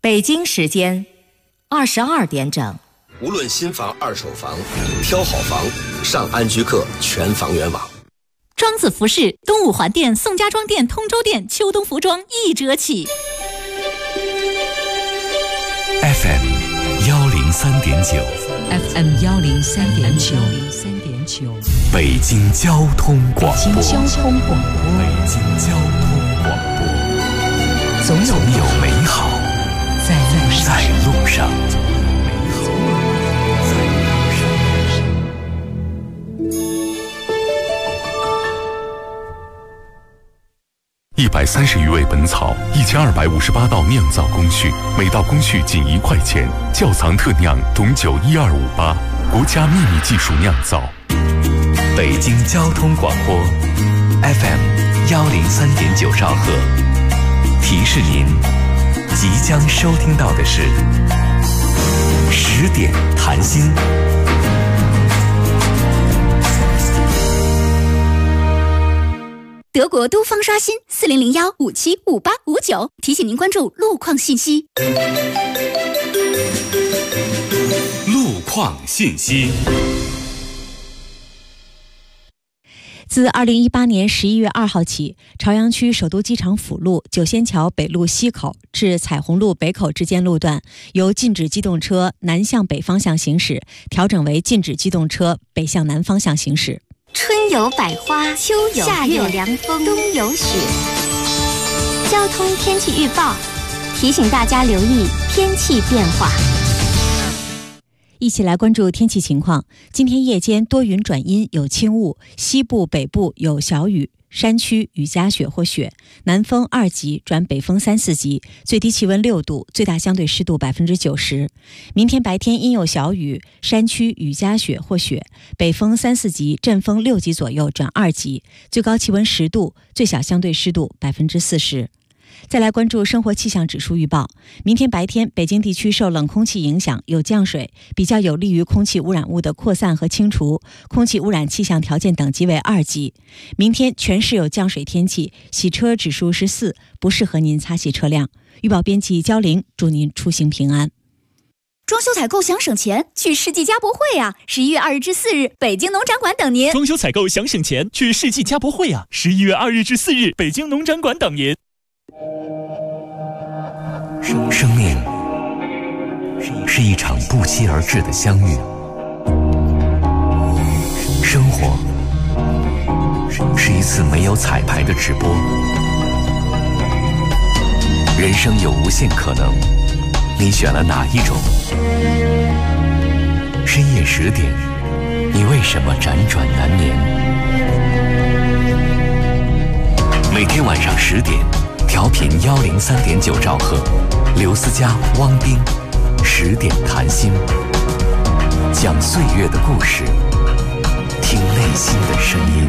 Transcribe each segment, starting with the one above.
北京时间22点整。 无论新房、二手房，挑好房，上安居客全房源网。 庄子服饰东五环店、宋家庄店、通州店秋冬服装1折起。 FM 103.9 FM 103.9 北京交通广播。 北京交通广播。 总有美好在路上。130余味本草，1258道酿造工序，每道工序仅1块钱。窖藏特酿董酒12588，国家秘密技术酿造。北京交通广播 FM 103.9兆赫，提示您即将收听到的是10点谈心。 德国都方刷新4001575859，提醒您关注路况信息。 路况信息。 自2018年11月2号起，朝阳区首都机场辅路九仙桥北路西口至彩虹路北口之间路段，由禁止机动车南向北方向行驶，调整为禁止机动车北向南方向行驶。 春有百花，秋有夏有凉风，冬有雪。交通天气预报提醒大家留意天气变化。 一起来关注天气情况。今天夜间多云转阴，有轻雾，西部、北部有小雨，山区雨夹雪或雪，南风2级转北风3、4级，最低气温6度，最大相对湿度90%。明天白天阴有小雨，山区雨夹雪或雪，北风3、4级，阵风6级左右转2级，最高气温10度，最小相对湿度40%。再来关注生活气象指数预报。明天白天，北京地区受冷空气影响，有降水，比较有利于空气污染物的扩散和清除，空气污染气象条件等级为2级。明天全市有降水天气，洗车指数是4，不适合您擦洗车辆。预报编辑焦玲，祝您出行平安。 装修采购想省钱，去世纪家博会啊！11月2日至4日，北京农展馆等您。 装修采购想省钱，去世纪家博会啊！11月2日至4日，北京农展馆等您。 生命是一场不期而至的相遇，生活是一次没有彩排的直播，人生有无限可能，你选了哪一种？深夜10点，你为什么辗转难眠？每天晚上10点，调频103.9兆赫，刘思佳、汪冰10点谈心，讲岁月的故事，听内心的声音。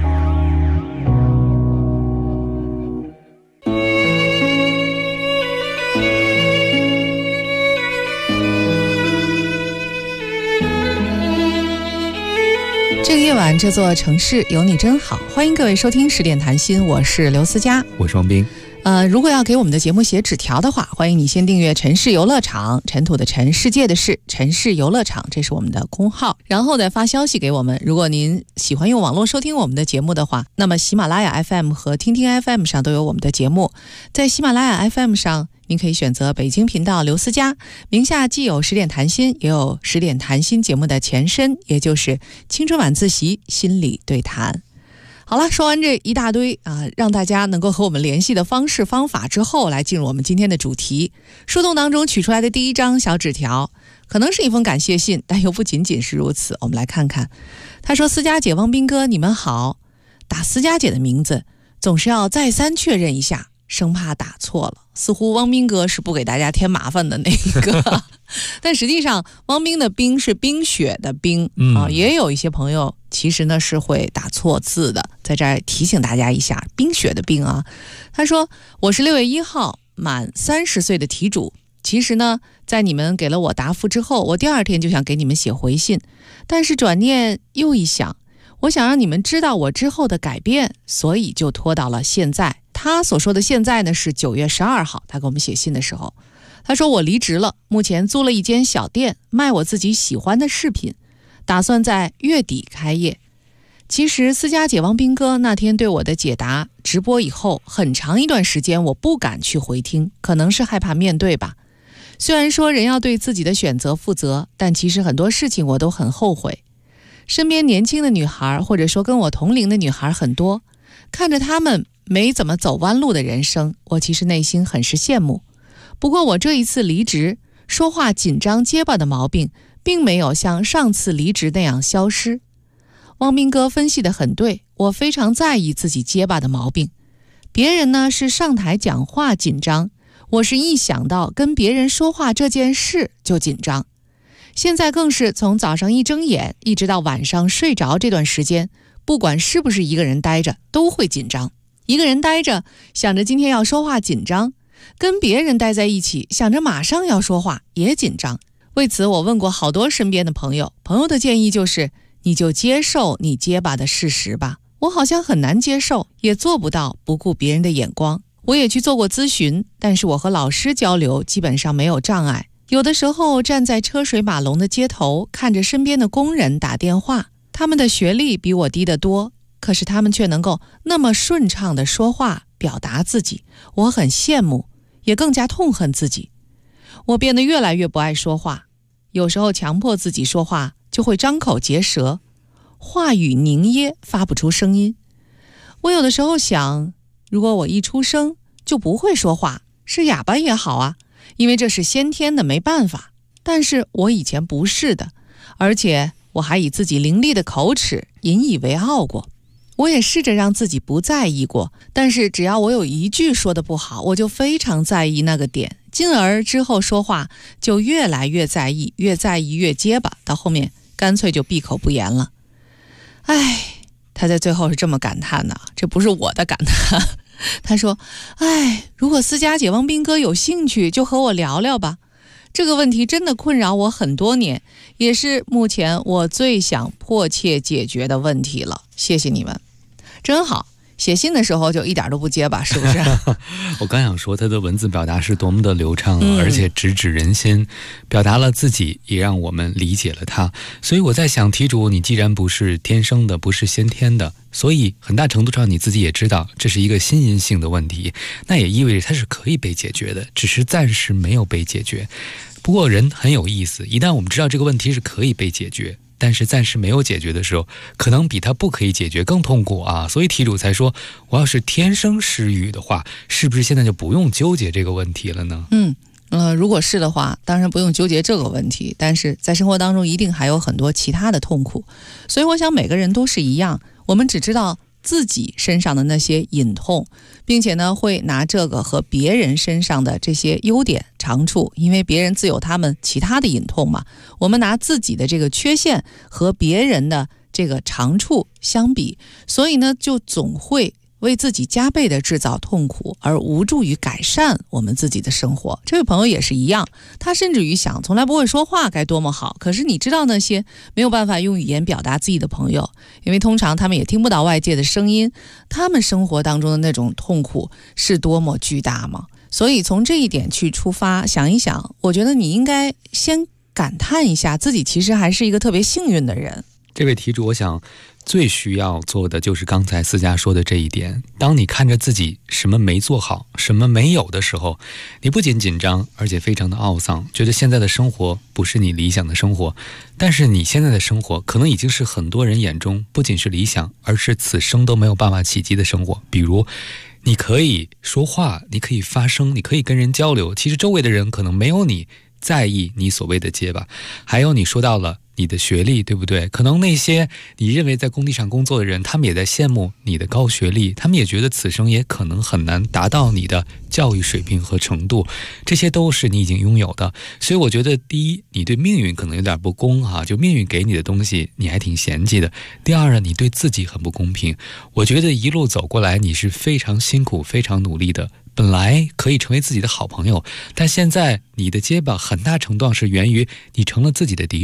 这个夜晚，这座城市有你真好。欢迎各位收听10点谈心，我是刘思佳， 我是汪冰。 如果要给我们的节目写纸条的话，欢迎你先订阅城市游乐场，尘土的尘，世界的世，城市游乐场，这是我们的公号，然后再发消息给我们。如果您喜欢用网络收听我们的节目的话，那么喜马拉雅 FM 和听听 FM 上都有我们的节目。在喜马拉雅 FM 上，您可以选择北京频道刘思佳，名下既有10点谈心，也有10点谈心节目的前身，也就是青春晚自习心理对谈。好了，说完这一大堆让大家能够和我们联系的方式方法之后，来进入我们今天的主题。树洞当中取出来的第一张小纸条，可能是一封感谢信，但又不仅仅是如此。我们来看看，他说：思佳姐、汪斌哥，你们好。打思佳姐的名字总是要再三确认一下，生怕打错了。似乎汪斌哥是不给大家添麻烦的那一个但实际上汪冰的冰是冰雪的冰也有一些朋友其实呢是会打错字的，在这儿提醒大家一下，冰雪的冰啊。他说：我是6月1号满30岁的题主，其实呢在你们给了我答复之后，我第2天就想给你们写回信，但是转念又一想，我想让你们知道我之后的改变，所以就拖到了现在。他所说的现在呢是9月12号，他给我们写信的时候。 他说我离职了，目前租了一间小店，卖我自己喜欢的饰品，打算在月底开业。其实私家解王斌哥那天对我的解答，直播以后很长一段时间我不敢去回听，可能是害怕面对吧。虽然说人要对自己的选择负责，但其实很多事情我都很后悔。身边年轻的女孩，或者说跟我同龄的女孩很多，看着她们没怎么走弯路的人生，我其实内心很是羡慕。不过我这一次离职，说话紧张结巴的毛病并没有像上次离职那样消失。汪斌哥分析得很对，我非常在意自己结巴的毛病。别人呢是上台讲话紧张，我是一想到跟别人说话这件事就紧张。现在更是从早上一睁眼一直到晚上睡着这段时间，不管是不是一个人待着都会紧张。一个人待着想着今天要说话紧张，跟别人待在一起想着马上要说话也紧张。为此我问过好多身边的朋友，朋友的建议就是你就接受你结巴的事实吧。我好像很难接受，也做不到不顾别人的眼光。我也去做过咨询，但是我和老师交流基本上没有障碍。有的时候站在车水马龙的街头，看着身边的工人打电话，他们的学历比我低得多，可是他们却能够那么顺畅地说话表达自己，我很羡慕，也更加痛恨自己。我变得越来越不爱说话，有时候强迫自己说话就会张口结舌，话语凝噎，发不出声音。我有的时候想，如果我一出生就不会说话，是哑巴也好啊，因为这是先天的，没办法。但是我以前不是的，而且我还以自己伶俐的口齿引以为傲过。我也试着让自己不在意过，但是只要我有一句说的不好，我就非常在意那个点，进而之后说话就越来越在意，越在意越结巴，到后面干脆就闭口不言了。唉，他在最后是这么感叹的，这不是我的感叹。他说，唉，如果私家解王斌哥有兴趣，就和我聊聊吧。这个问题真的困扰我很多年，也是目前我最想迫切解决的问题了。谢谢你们，真好。写信的时候就一点都不结巴，是不是？ 我刚想说他的文字表达是多么的流畅，而且直指人心，表达了自己，也让我们理解了他。所以我在想，题主，你既然不是天生的，不是先天的，所以很大程度上你自己也知道这是一个心因性的问题，那也意味着它是可以被解决的，只是暂时没有被解决。不过人很有意思，一旦我们知道这个问题是可以被解决，但是暂时没有解决的时候，可能比它不可以解决更痛苦啊！所以题主才说，我要是天生失语的话，是不是现在就不用纠结这个问题了呢？ 如果是的话，当然不用纠结这个问题，但是在生活当中一定还有很多其他的痛苦，所以我想每个人都是一样，我们只知道自己身上的那些隐痛，并且呢会拿这个和别人身上的这些优点长处，因为别人自有他们其他的隐痛嘛，我们拿自己的这个缺陷和别人的这个长处相比，所以呢就总会为自己加倍的制造痛苦，而无助于改善我们自己的生活。这位朋友也是一样，他甚至于想从来不会说话该多么好，可是你知道那些没有办法用语言表达自己的朋友，因为通常他们也听不到外界的声音，他们生活当中的那种痛苦是多么巨大吗？所以从这一点去出发想一想，我觉得你应该先感叹一下自己其实还是一个特别幸运的人。 这位题主，我想最需要做的就是刚才思佳说的这一点，当你看着自己什么没做好，什么没有的时候，你不仅紧张，而且非常的懊丧，觉得现在的生活不是你理想的生活。但是你现在的生活可能已经是很多人眼中不仅是理想，而是此生都没有办法企及的生活。比如你可以说话，你可以发声，你可以跟人交流，其实周围的人可能没有你在意你所谓的结巴。还有你说到了你的学历，对不对？可能那些你认为在工地上工作的人，他们也在羡慕你的高学历，他们也觉得此生也可能很难达到你的教育水平和程度，这些都是你已经拥有的。所以我觉得第一，你对命运可能有点不公啊，就命运给你的东西你还挺嫌弃的。第二呢，你对自己很不公平。我觉得一路走过来你是非常辛苦非常努力的，本来可以成为自己的好朋友，但现在你的结巴很大程度上是源于你成了自己的敌人，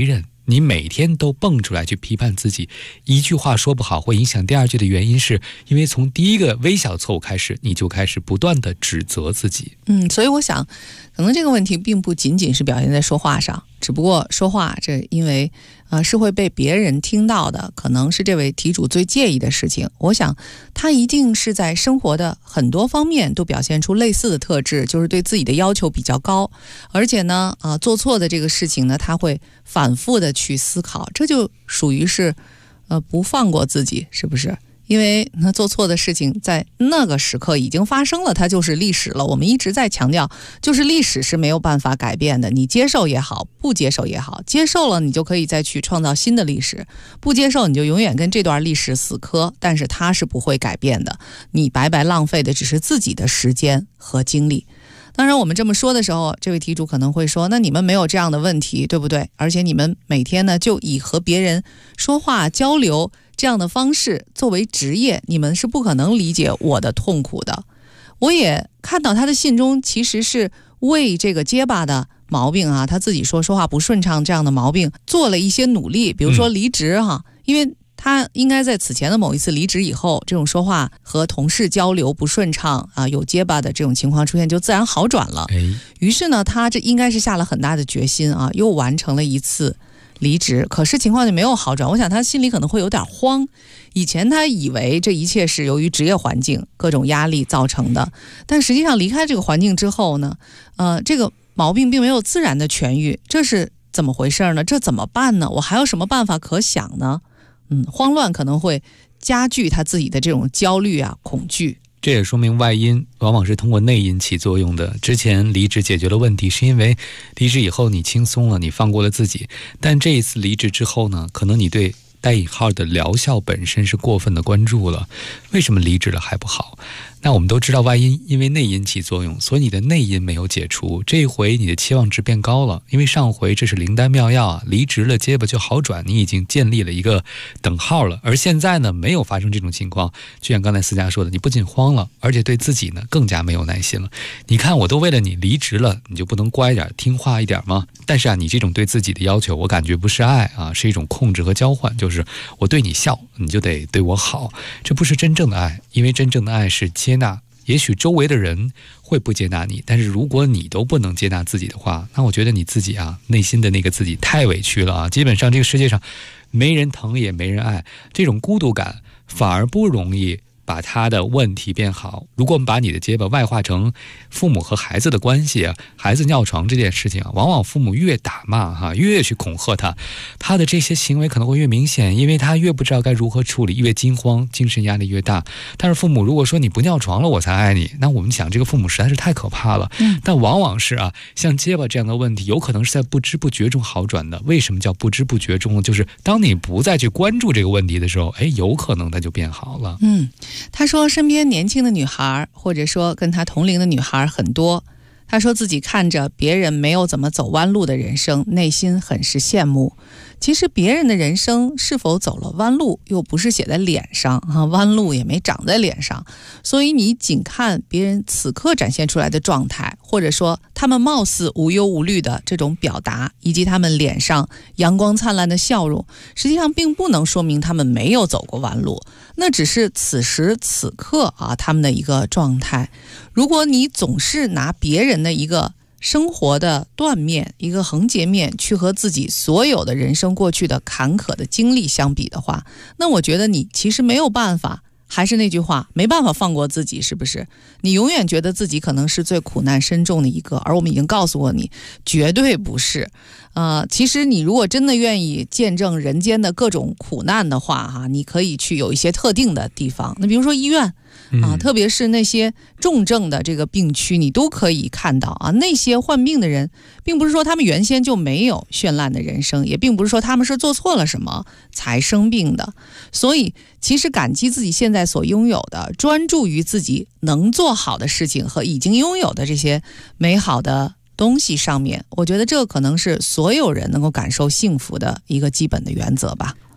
你每天都蹦出来去批判自己，一句话说不好会影响第二句的原因是因为从第一个微小错误开始，你就开始不断的指责自己。 所以我想可能这个问题并不仅仅是表现在说话上，只不过说话这因为是会被别人听到的，可能是这位题主最介意的事情。我想他一定是在生活的很多方面都表现出类似的特质，就是对自己的要求比较高，而且呢做错的这个事情呢，他会反复的去思考，这就属于是不放过自己，是不是？因为做错的事情在那个时刻已经发生了，它就是历史了。我们一直在强调，就是历史是没有办法改变的，你接受也好，不接受也好，接受了你就可以再去创造新的历史，不接受你就永远跟这段历史死磕，但是它是不会改变的，你白白浪费的只是自己的时间和精力。当然我们这么说的时候，这位题主可能会说，那你们没有这样的问题，对不对？而且你们每天呢就以和别人说话交流这样的方式作为职业，你们是不可能理解我的痛苦的。我也看到他的信中其实是为这个结巴的毛病他自己说话不顺畅这样的毛病做了一些努力，比如说离职因为他应该在此前的某一次离职以后，这种说话和同事交流不顺畅有结巴的这种情况出现，就自然好转了。于是呢，他这应该是下了很大的决心又完成了一次离职，可是情况就没有好转。我想他心里可能会有点慌，以前他以为这一切是由于职业环境各种压力造成的，但实际上离开这个环境之后呢，这个毛病并没有自然的痊愈，这是怎么回事呢？这怎么办呢？我还有什么办法可想呢？慌乱可能会加剧他自己的这种焦虑恐惧。 这也说明外因往往是通过内因起作用的。之前离职解决了问题，是因为离职以后你轻松了，你放过了自己。但这一次离职之后呢，可能你对带引号的疗效本身是过分的关注了。为什么离职了还不好？那我们都知道外因因为内因起作用，所以你的内因没有解除，这一回你的期望值变高了，因为上回这是灵丹妙药离职了结巴就好转，你已经建立了一个等号了。而现在呢，没有发生这种情况，就像刚才思佳说的，你不仅慌了，而且对自己呢更加没有耐心了。你看我都为了你离职了，你就不能乖一点听话一点吗？但是你这种对自己的要求，我感觉不是爱是一种控制和交换，就是我对你笑，你就得对我好，这不是真正的爱。因为真正的爱是接纳，也许周围的人会不接纳你，但是如果你都不能接纳自己的话，那我觉得你自己内心的那个自己太委屈了基本上这个世界上没人疼也没人爱，这种孤独感反而不容易把他的问题变好。如果我们把你的结巴外化成父母和孩子的关系孩子尿床这件事情往往父母越打骂越去恐吓他的这些行为可能会越明显，因为他越不知道该如何处理，越惊慌，精神压力越大。但是父母如果说你不尿床了我才爱你，那我们想这个父母实在是太可怕了。但往往是像结巴这样的问题有可能是在不知不觉中好转的。为什么叫不知不觉中呢？就是当你不再去关注这个问题的时候，有可能它就变好了。 他说身边年轻的女孩，或者说跟他同龄的女孩很多，他说自己看着别人没有怎么走弯路的人生，内心很是羡慕。其实别人的人生是否走了弯路又不是写在脸上弯路也没长在脸上，所以你仅看别人此刻展现出来的状态，或者说他们貌似无忧无虑的这种表达，以及他们脸上阳光灿烂的笑容，实际上并不能说明他们没有走过弯路，那只是此时此刻他们的一个状态。如果你总是拿别人的一个生活的断面，一个横截面去和自己所有的人生过去的坎坷的经历相比的话，那我觉得你其实没有办法，还是那句话，没办法放过自己，是不是？你永远觉得自己可能是最苦难深重的一个，而我们已经告诉过你，绝对不是。其实你如果真的愿意见证人间的各种苦难的话你可以去有一些特定的地方，那比如说医院特别是那些重症的这个病区，你都可以看到那些患病的人并不是说他们原先就没有绚烂的人生，也并不是说他们是做错了什么才生病的。所以其实感激自己现在所拥有的，专注于自己能做好的事情和已经拥有的这些美好的东西上面，我觉得这可能是所有人能够感受幸福的一个基本的原则吧。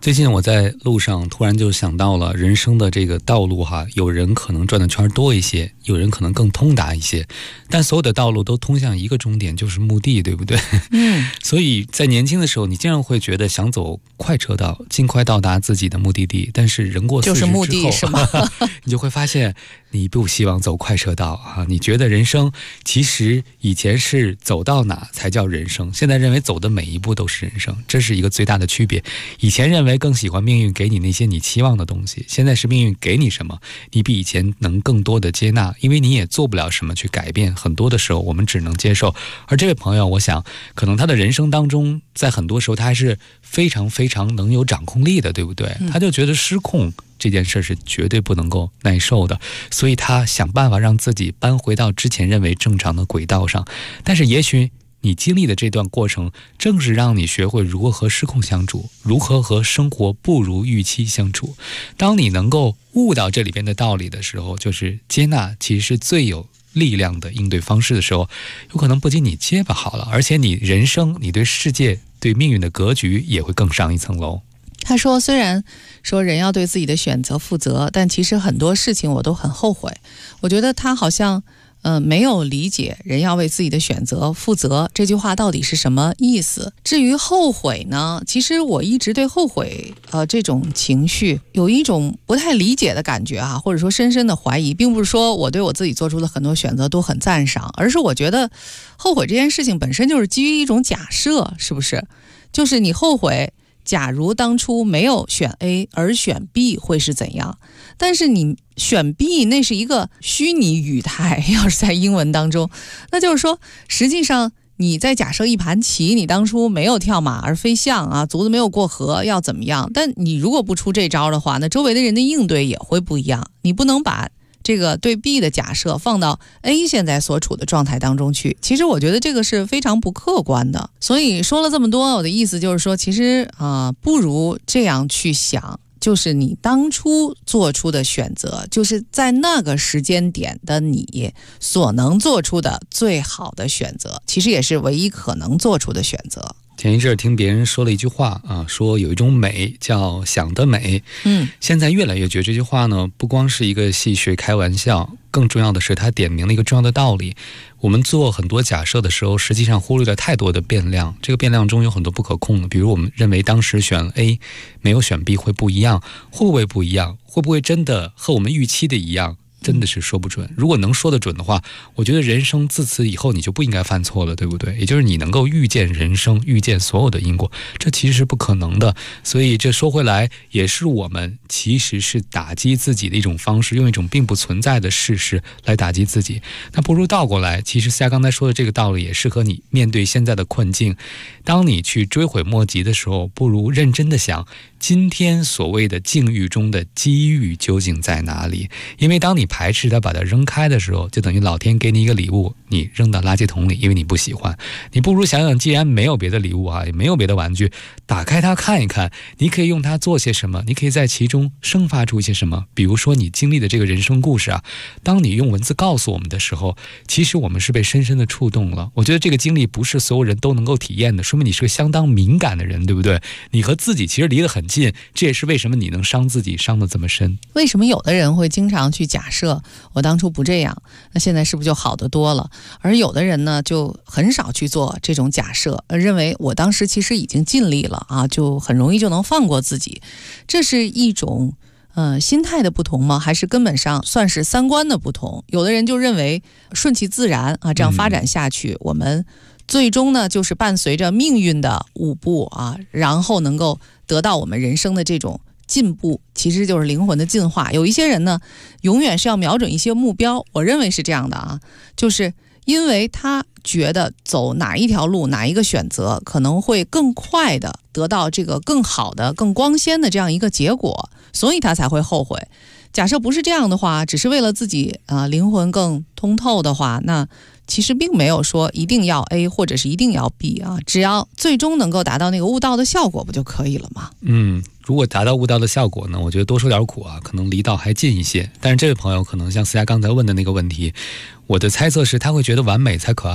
最近我在路上突然就想到了人生的这个道路哈，有人可能转的圈多一些，有人可能更通达一些，但所有的道路都通向一个终点，就是墓地，对不对？所以在年轻的时候，你经常会觉得想走快车道，尽快到达自己的目的地，但是人过40之后， 就是墓地是吗？ 你就会发现你不希望走快车道啊！你觉得人生其实以前是走到哪才叫人生，现在认为走的每一步都是人生，这是一个最大的区别。以前认为更喜欢命运给你那些你期望的东西，现在是命运给你什么，你比以前能更多的接纳，因为你也做不了什么去改变，很多的时候我们只能接受。而这位朋友，我想可能他的人生当中，在很多时候他还是非常非常能有掌控力的，对不对？他就觉得失控这件事是绝对不能够耐受的，所以他想办法让自己搬回到之前认为正常的轨道上。但是也许你经历的这段过程，正是让你学会如何和失控相处，如何和生活不如预期相处。当你能够悟到这里边的道理的时候，就是接纳其实是最有力量的应对方式的时候，有可能不仅你结巴好了，而且你人生，你对世界对命运的格局也会更上一层楼。 他说，虽然说人要对自己的选择负责，但其实很多事情我都很后悔。我觉得他好像没有理解人要为自己的选择负责这句话到底是什么意思。至于后悔呢，其实我一直对后悔这种情绪有一种不太理解的感觉啊，或者说深深的怀疑，并不是说我对我自己做出的很多选择都很赞赏，而是我觉得后悔这件事情本身就是基于一种假设，是不是？就是你后悔假如当初没有选 A 而选 B 会是怎样，但是你选 B 那是一个虚拟语态，要是在英文当中，那就是说实际上你在假设一盘棋，你当初没有跳马而飞象啊，卒子没有过河要怎么样，但你如果不出这招的话，那周围的人的应对也会不一样。你不能把这个对 B 的假设放到 A 现在所处的状态当中去，其实我觉得这个是非常不客观的。所以说了这么多，我的意思就是说，其实不如这样去想，就是你当初做出的选择，就是在那个时间点的你所能做出的最好的选择，其实也是唯一可能做出的选择。 前一阵听别人说了一句话啊，说有一种美叫想得美。现在越来越觉得这句话呢，不光是一个戏谑开玩笑，更重要的是它点明了一个重要的道理。我们做很多假设的时候，实际上忽略了太多的变量，这个变量中有很多不可控的，比如我们认为当时选 A 没有选 B 会不一样，会不会不一样？会不会真的和我们预期的一样？真的是说不准。如果能说得准的话，我觉得人生自此以后你就不应该犯错了，对不对？也就是你能够预见人生，预见所有的因果，这其实是不可能的。所以这说回来，也是我们其实是打击自己的一种方式，用一种并不存在的事实来打击自己。那不如倒过来，其实夏刚才说的这个道理也适合你面对现在的困境。当你去追悔莫及的时候，不如认真的想，今天所谓的境遇中的机遇究竟在哪里？因为当你排斥它，把它扔开的时候，就等于老天给你一个礼物，你扔到垃圾桶里，因为你不喜欢。你不如想想，既然没有别的礼物啊，也没有别的玩具，打开它看一看，你可以用它做些什么，你可以在其中生发出一些什么。比如说你经历的这个人生故事啊，当你用文字告诉我们的时候，其实我们是被深深的触动了。我觉得这个经历不是所有人都能够体验的，说明你是个相当敏感的人，对不对？你和自己其实离得很近，这也是为什么你能伤自己伤得这么深。 为什么有的人会经常去假设我当初不这样，那现在是不是就好得多了？而有的人呢，就很少去做这种假设，认为我当时其实已经尽力了啊，就很容易就能放过自己。这是一种心态的不同吗？还是根本上算是三观的不同？有的人就认为顺其自然啊，这样发展下去，我们最终呢就是伴随着命运的舞步啊，然后能够得到我们人生的这种进步，其实就是灵魂的进化。有一些人呢，永远是要瞄准一些目标，我认为是这样的啊，就是因为他觉得走哪一条路，哪一个选择可能会更快的得到这个更好的、更光鲜的这样一个结果，所以他才会后悔。假设不是这样的话，只是为了自己灵魂更通透的话，那其实并没有说一定要 A 或者是一定要 B 啊，只要最终能够达到那个悟道的效果不就可以了吗？ 如果达到悟道的效果呢，我觉得多受点苦啊，可能离道还近一些。但是这位朋友可能像思佳刚才问的那个问题，我的猜测是他会觉得完美才可爱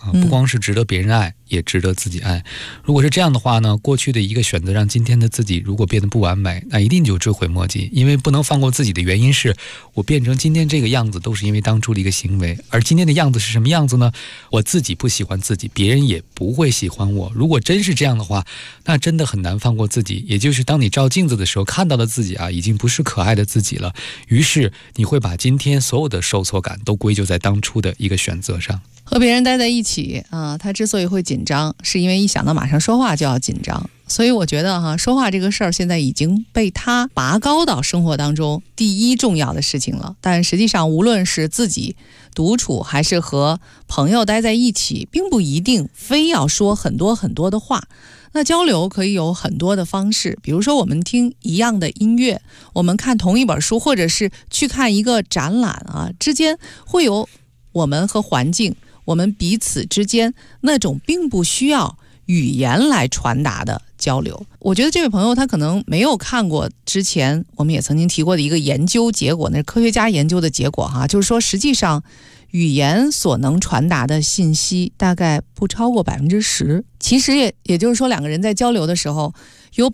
不光是值得别人爱，也值得自己爱。如果是这样的话呢，过去的一个选择让今天的自己如果变得不完美，那一定就追悔莫及。因为不能放过自己的原因是，我变成今天这个样子都是因为当初的一个行为，而今天的样子是什么样子呢？我自己不喜欢自己，别人也不会喜欢我。如果真是这样的话，那真的很难放过自己。也就是当你照镜子的时候看到的自己已经不是可爱的自己了，于是你会把今天所有的受挫感都归咎在当初的一个选择上。 和别人待在一起他之所以会紧张，是因为一想到马上说话就要紧张。所以我觉得说话这个事儿现在已经被他拔高到生活当中第一重要的事情了。但实际上无论是自己独处还是和朋友待在一起，并不一定非要说很多很多的话。那交流可以有很多的方式，比如说我们听一样的音乐，我们看同一本书，或者是去看一个展览之间会有我们和环境，我们彼此之间那种并不需要语言来传达的交流。我觉得这位朋友他可能没有看过之前我们也曾经提过的一个研究结果，那是科学家研究的结果就是说实际上语言所能传达的信息大概不超过 10%。 其实也就是说两个人在交流的时候，有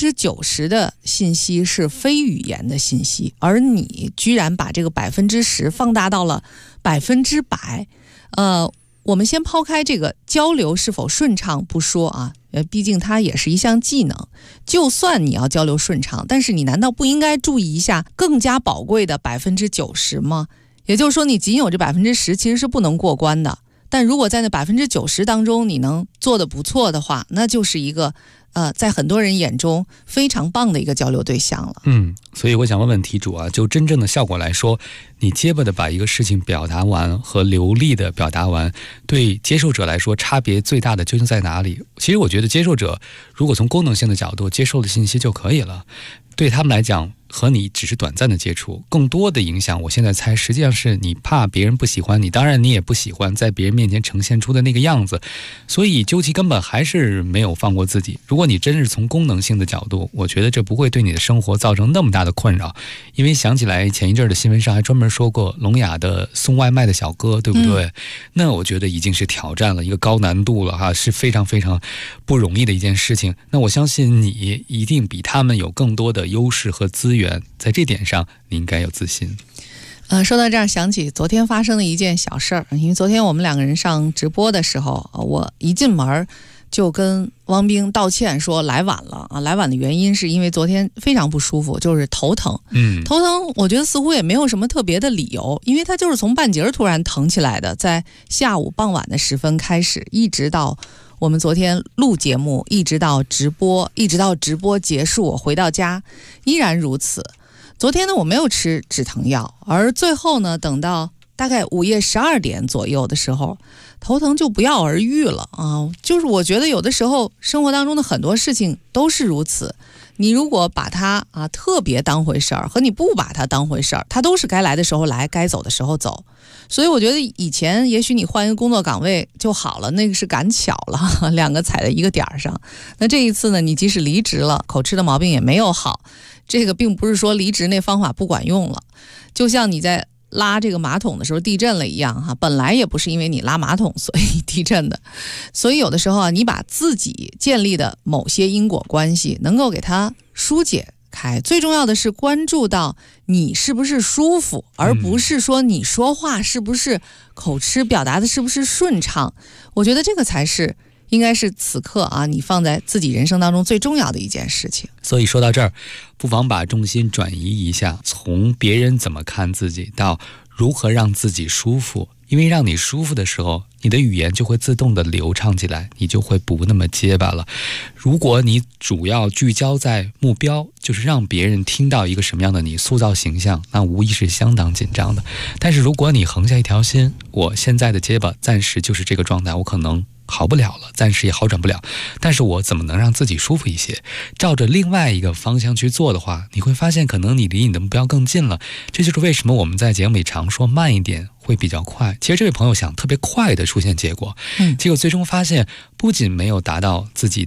90% 的信息是非语言的信息，而你居然把这个 10% 放大到了 100%。我们先抛开这个交流是否顺畅不说毕竟它也是一项技能。就算你要交流顺畅，但是你难道不应该注意一下更加宝贵的 90% 吗？也就是说你仅有这 10% 其实是不能过关的，但如果在那 90% 当中你能做得不错的话，那就是一个在很多人眼中非常棒的一个交流对象了。 所以我想问问题主就真正的效果来说，你结巴的把一个事情表达完和流利的表达完，对接受者来说差别最大的究竟在哪里？其实我觉得接受者如果从功能性的角度接受的信息就可以了，对他们来讲和你只是短暂的接触，更多的影响我现在猜实际上是你怕别人不喜欢你，当然你也不喜欢在别人面前呈现出的那个样子，所以究其根本还是没有放过自己。如果你真是从功能性的角度，我觉得这不会对你的生活造成那么大的困扰。因为想起来前一阵的新闻上还专门说过聋哑的送外卖的小哥，对不对？那我觉得已经是挑战了一个高难度了是非常非常不容易的一件事情。那我相信你一定比他们有更多的优势和资源，在这点上你应该有自信。 说到这儿想起昨天发生的一件小事儿，因为昨天我们两个人上直播的时候，我一进门就跟汪冰道歉说来晚了来晚的原因是因为昨天非常不舒服，就是头疼。头疼我觉得似乎也没有什么特别的理由，因为它就是从半截突然疼起来的，在下午傍晚的时分开始，一直到我们昨天录节目，一直到直播结束，我回到家依然如此。昨天呢我没有吃止疼药，而最后呢等到大概午夜12点左右的时候，头疼就不药而愈了就是我觉得有的时候生活当中的很多事情都是如此，你如果把它特别当回事儿，和你不把它当回事儿，它都是该来的时候来，该走的时候走。所以我觉得以前也许你换一个工作岗位就好了，那个是赶巧了，两个踩在一个点儿上。那这一次呢，你即使离职了，口吃的毛病也没有好，这个并不是说离职那方法不管用了，就像你在拉这个马桶的时候地震了一样本来也不是因为你拉马桶所以地震的。所以有的时候你把自己建立的某些因果关系能够给它疏解开，最重要的是关注到你是不是舒服，而不是说你说话是不是口吃，表达的是不是顺畅。我觉得这个才是应该是此刻你放在自己人生当中最重要的一件事情。 所以说到这儿，不妨把重心转移一下，从别人怎么看自己到如何让自己舒服。因为让你舒服的时候，你的语言就会自动的流畅起来，你就会不那么结巴了。如果你主要聚焦在目标，就是让别人听到一个什么样的你，塑造形象，那无疑是相当紧张的。但是如果你横下一条心，我现在的结巴暂时就是这个状态，我可能好不了了，暂时也好转不了，但是我怎么能让自己舒服一些，照着另外一个方向去做的话，你会发现可能你离你的目标更近了。这就是为什么我们在节目里常说慢一点会比较快。其实这位朋友想特别快的出现结果，结果最终发现不仅没有达到自己的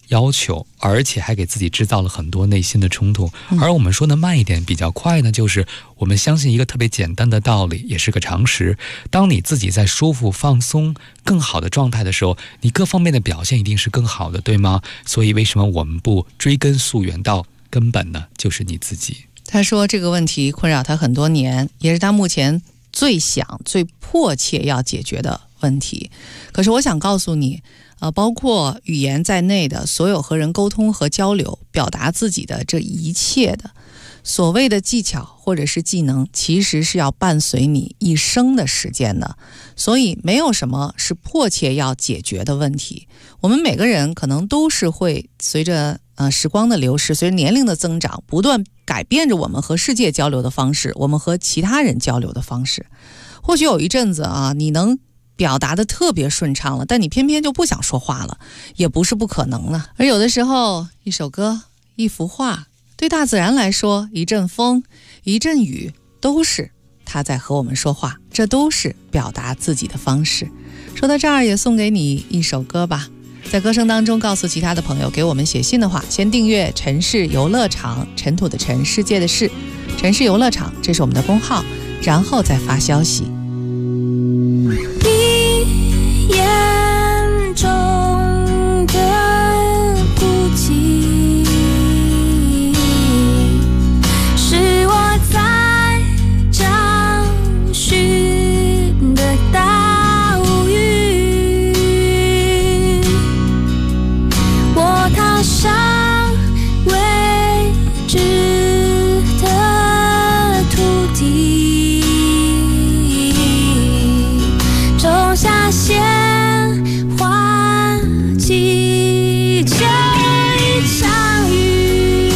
要求，而且还给自己制造了很多内心的冲突。而我们说的慢一点比较快呢，就是我们相信一个特别简单的道理，也是个常识，当你自己在舒服放松更好的状态的时候，你各方面的表现一定是更好的，对吗？所以为什么我们不追根溯源到根本呢？就是你自己。 他说这个问题困扰他很多年，也是他目前最想最迫切要解决的问题。可是我想告诉你，包括语言在内的所有和人沟通和交流表达自己的这一切的所谓的技巧或者是技能，其实是要伴随你一生的时间的。所以没有什么是迫切要解决的问题。我们每个人可能都是会随着时光的流逝，随着年龄的增长，不断改变着我们和世界交流的方式，我们和其他人交流的方式。或许有一阵子你能表达的特别顺畅了，但你偏偏就不想说话了，也不是不可能呢。而有的时候，一首歌，一幅画，对大自然来说，一阵风，一阵雨，都是它在和我们说话，这都是表达自己的方式。说到这儿，也送给你一首歌吧。在歌声当中告诉其他的朋友，给我们写信的话，先订阅城市游乐场，尘土的尘，世界的世，城市游乐场，这是我们的公号，然后再发消息。 眼中的孤寂，是我在找寻的岛屿。我踏上未知的土地，种下鲜花，祈求一场雨。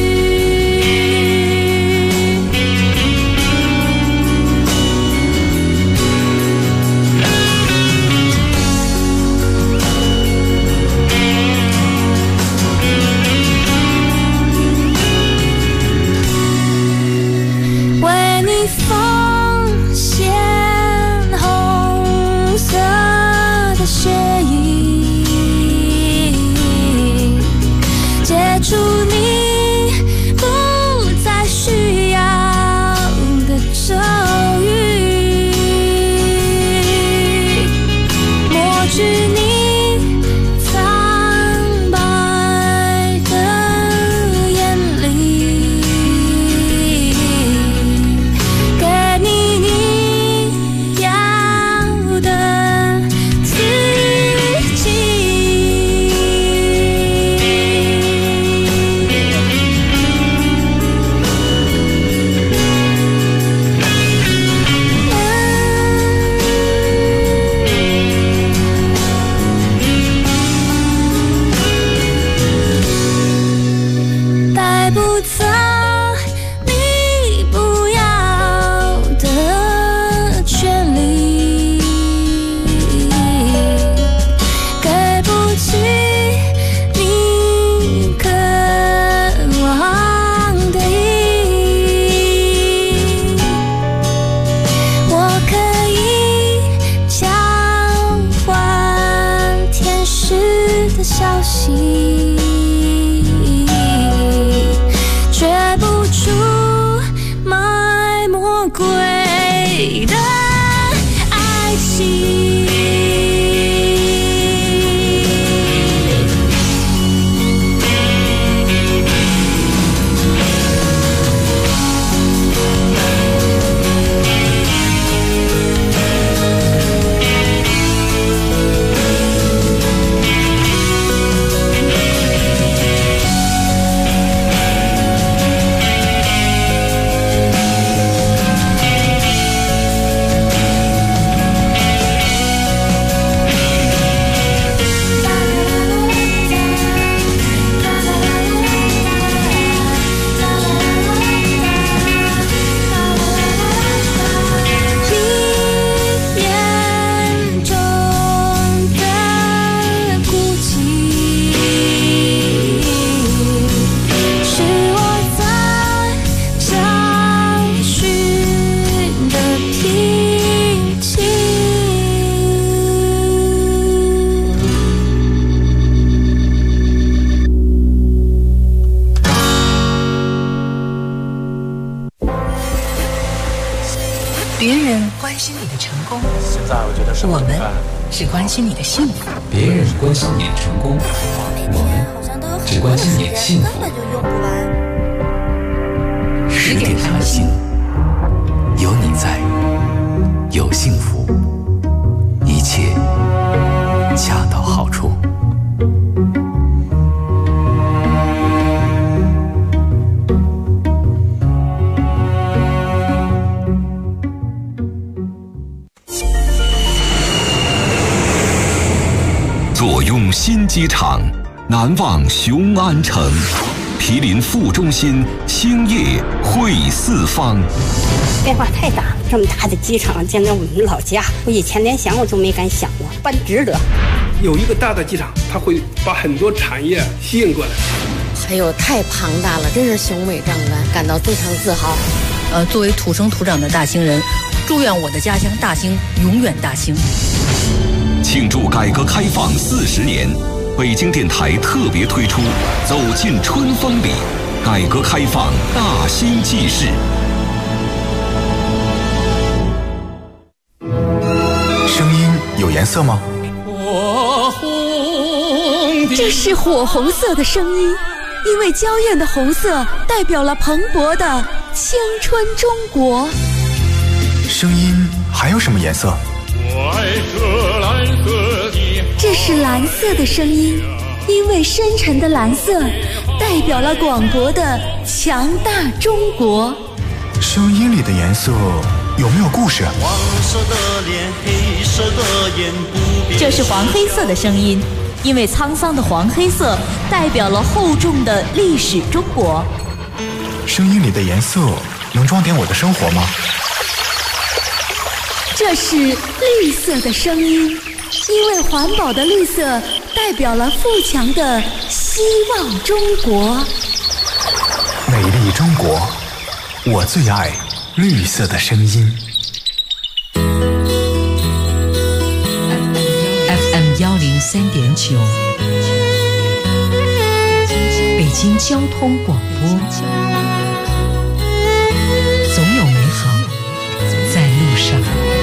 为你奉献红色的血液，解除你不再需要的咒语，抹去你苍白的眼里，给你你要的自己。带不走你不要的权利，给不起你渴望的意义。我可以交换天使的消息，却不出卖魔鬼的爱情。 我觉得是我们只关心你的幸福， 别人关心你的成功，我们只关心你的幸福。 10点谈心，有你在，有幸福，一切恰到好处。 坐拥新机场，难忘雄安城。毗邻副中心，兴业汇四方。 变化太大了，这么大的机场，简直我们老家，我以前连想我都没敢想过，办值得。 有一个大的机场，它会把很多产业吸引过来。 哎呦，太庞大了，真是雄伟壮观，感到非常自豪。 作为土生土长的大兴人，祝愿我的家乡大兴永远大兴。 庆祝改革开放40年，北京电台特别推出《走进春风里》，改革开放大兴纪事。 声音有颜色吗？ 这是火红色的声音，因为娇艳的红色代表了蓬勃的青春中国。 声音还有什么颜色？ 这是蓝色的声音，因为深沉的蓝色代表了广博的强大中国。 声音里的颜色有没有故事？ 黄色的脸，黑色的眼，不变。 这是黄黑色的声音，因为沧桑的黄黑色代表了厚重的历史中国。 声音里的颜色能装点我的生活吗？ 这是绿色的声音，因为环保的绿色代表了富强的希望中国。 美丽中国，我最爱绿色的声音。 FM 103.9，北京交通广播，总有美好在路上。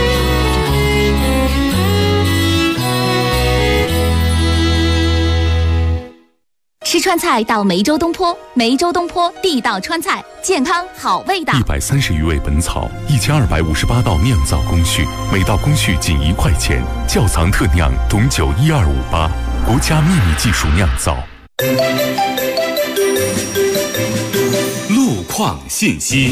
吃川菜到梅州东坡，梅州东坡地道川菜，健康好味道。 130余味本草，1258道酿造工序，每道工序仅1块钱，窖藏特酿董酒12588，国家秘密技术酿造。 路况信息。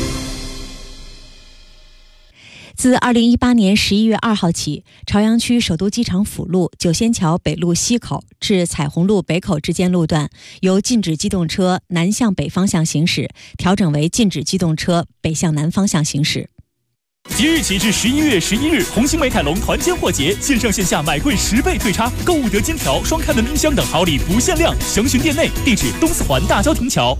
自2018年11月2号起，朝阳区首都机场辅路九仙桥北路西口至彩虹路北口之间路段，由禁止机动车南向北方向行驶调整为禁止机动车北向南方向行驶。 即日起至11月11日，红星美凯龙团坚货节，线上线下买贵10倍退差，购物得金条、双开门冰箱等好礼不限量，详询店内。地址：东四环大郊亭桥。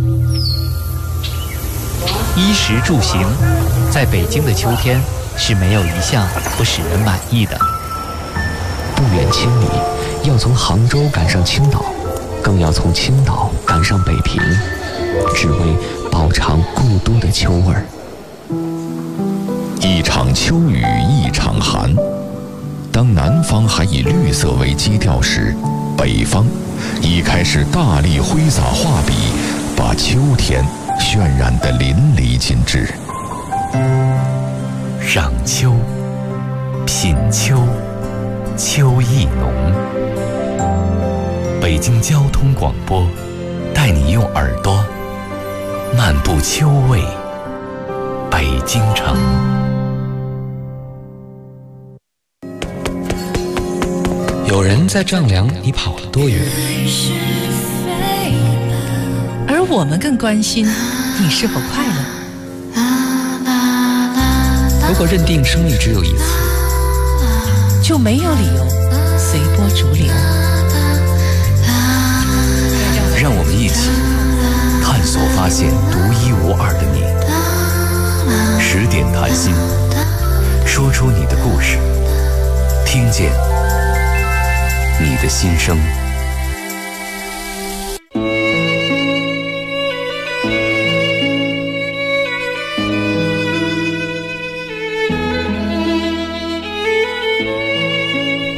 衣食住行，在北京的秋天是没有一项不使人满意的。 不远千里，要从杭州赶上青岛，更要从青岛赶上北平，只为饱尝故都的秋味儿。 一场秋雨一场寒，当南方还以绿色为基调时，北方已开始大力挥洒画笔，把秋天渲染得淋漓尽致。 赏秋，品秋，秋意浓。北京交通广播带你用耳朵漫步秋味北京城。 有人在丈量你跑了多远， 而我们更关心你是否快乐。 如果认定生命只有一次， 就没有理由随波逐流。 让我们一起探索发现独一无二的你。10点谈心，说出你的故事，听见你的心声。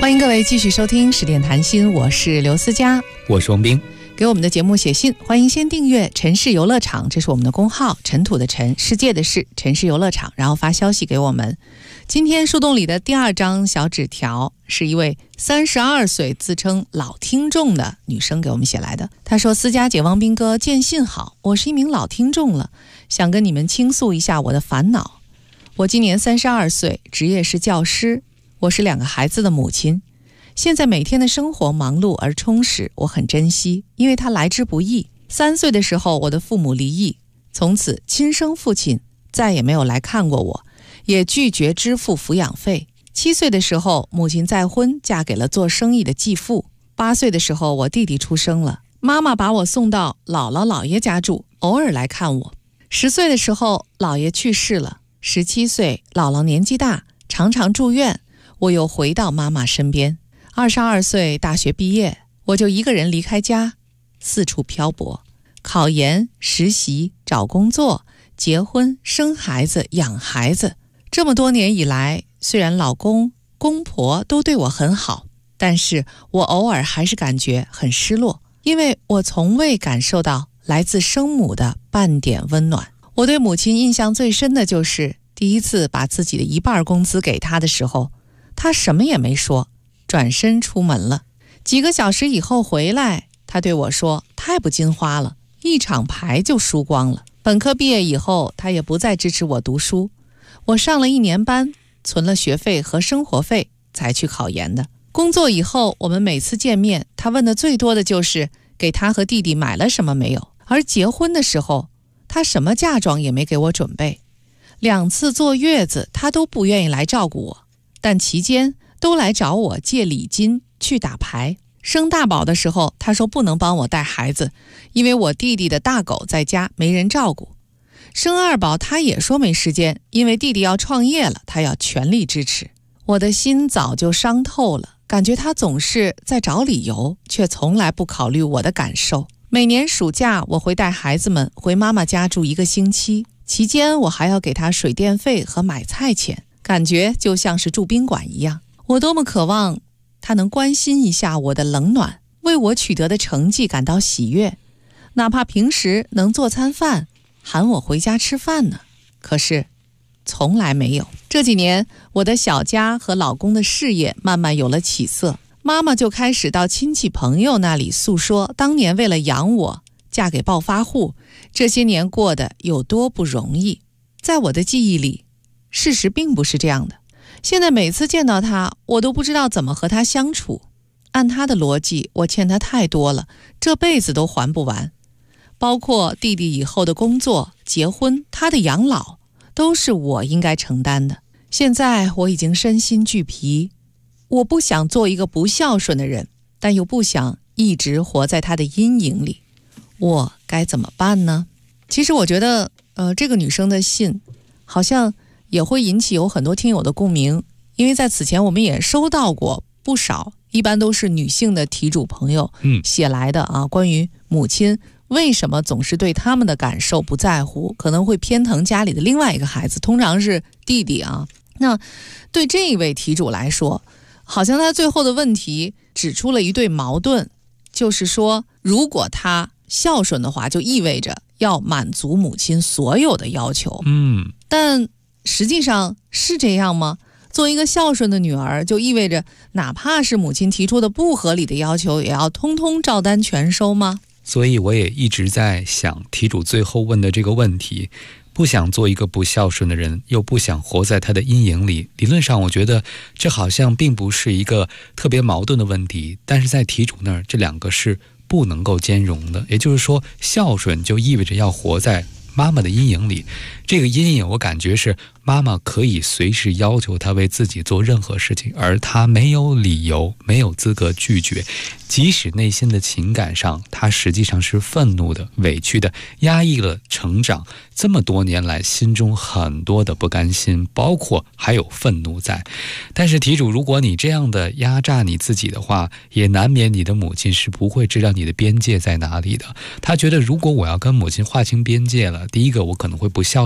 欢迎各位继续收听10点谈心，我是刘思佳， 我是王斌。 给我们的节目写信，欢迎先订阅城市游乐场，这是我们的公号，尘土的尘，世界的世，城市游乐场，然后发消息给我们。今天树洞里的第2张小纸条是一位32岁自称老听众的女生给我们写来的。她说：思佳姐、王斌哥，见信好，我是一名老听众了，想跟你们倾诉一下我的烦恼。我今年32岁，职业是教师，我是2个孩子的母亲。现在每天的生活忙碌而充实，我很珍惜，因为它来之不易。3岁的时候，我的父母离异，从此亲生父亲再也没有来看过我，也拒绝支付抚养费。7岁的时候，母亲再婚，嫁给了做生意的继父。8岁的时候，我弟弟出生了，妈妈把我送到姥姥姥爷家住，偶尔来看我。10岁的时候，姥爷去世了。17岁，姥姥年纪大，常常住院，我又回到妈妈身边。22岁大学毕业，我就一个人离开家，四处漂泊，考研、实习、找工作、结婚、生孩子、养孩子。这么多年以来，虽然老公、公婆都对我很好，但是我偶尔还是感觉很失落，因为我从未感受到来自生母的半点温暖。我对母亲印象最深的就是第一次把自己的1半工资给她的时候，她什么也没说，转身出门了。几个小时以后回来，他对我说：太不经花了，1场牌就输光了。本科毕业以后，他也不再支持我读书，我上了1年班，存了学费和生活费才去考研的。工作以后，我们每次见面，他问的最多的就是给他和弟弟买了什么没有。而结婚的时候，他什么嫁妆也没给我准备。2次坐月子，他都不愿意来照顾我，但期间都来找我借礼金去打牌。生大宝的时候，他说不能帮我带孩子，因为我弟弟的大狗在家没人照顾。生2宝他也说没时间，因为弟弟要创业了，他要全力支持。我的心早就伤透了，感觉他总是在找理由，却从来不考虑我的感受。每年暑假，我会带孩子们回妈妈家住1个星期，期间我还要给他水电费和买菜钱，感觉就像是住宾馆一样。我多么渴望他能关心一下我的冷暖，为我取得的成绩感到喜悦，哪怕平时能做餐饭，喊我回家吃饭呢。可是从来没有。这几年，我的小家和老公的事业慢慢有了起色，妈妈就开始到亲戚朋友那里诉说当年为了养我嫁给暴发户，这些年过得有多不容易。在我的记忆里，事实并不是这样的。现在每次见到他，我都不知道怎么和他相处。按他的逻辑，我欠他太多了，这辈子都还不完。包括弟弟以后的工作、结婚、他的养老，都是我应该承担的。现在我已经身心俱疲，我不想做一个不孝顺的人，但又不想一直活在他的阴影里。我该怎么办呢？其实我觉得这个女生的信好像也会引起有很多听友的共鸣，因为在此前我们也收到过不少，一般都是女性的题主朋友写来的啊，关于母亲为什么总是对他们的感受不在乎，可能会偏疼家里的另外一个孩子，通常是弟弟啊。那对这一位题主来说，好像他最后的问题指出了一对矛盾，就是说如果他孝顺的话，就意味着要满足母亲所有的要求。但实际上是这样吗？做一个孝顺的女儿，就意味着哪怕是母亲提出的不合理的要求，也要通通照单全收吗？ 所以我也一直在想，题主最后问的这个问题，不想做一个不孝顺的人，又不想活在他的阴影里。理论上我觉得这好像并不是一个特别矛盾的问题，但是在题主那儿，这2个是不能够兼容的。也就是说，孝顺就意味着要活在妈妈的阴影里，这个阴影我感觉是妈妈可以随时要求她为自己做任何事情，而她没有理由，没有资格拒绝。即使内心的情感上她实际上是愤怒的、委屈的，压抑了成长这么多年来心中很多的不甘心，包括还有愤怒在。但是题主，如果你这样的压榨你自己的话，也难免你的母亲是不会知道你的边界在哪里的。她觉得如果我要跟母亲划清边界了，第一个我可能会不孝顺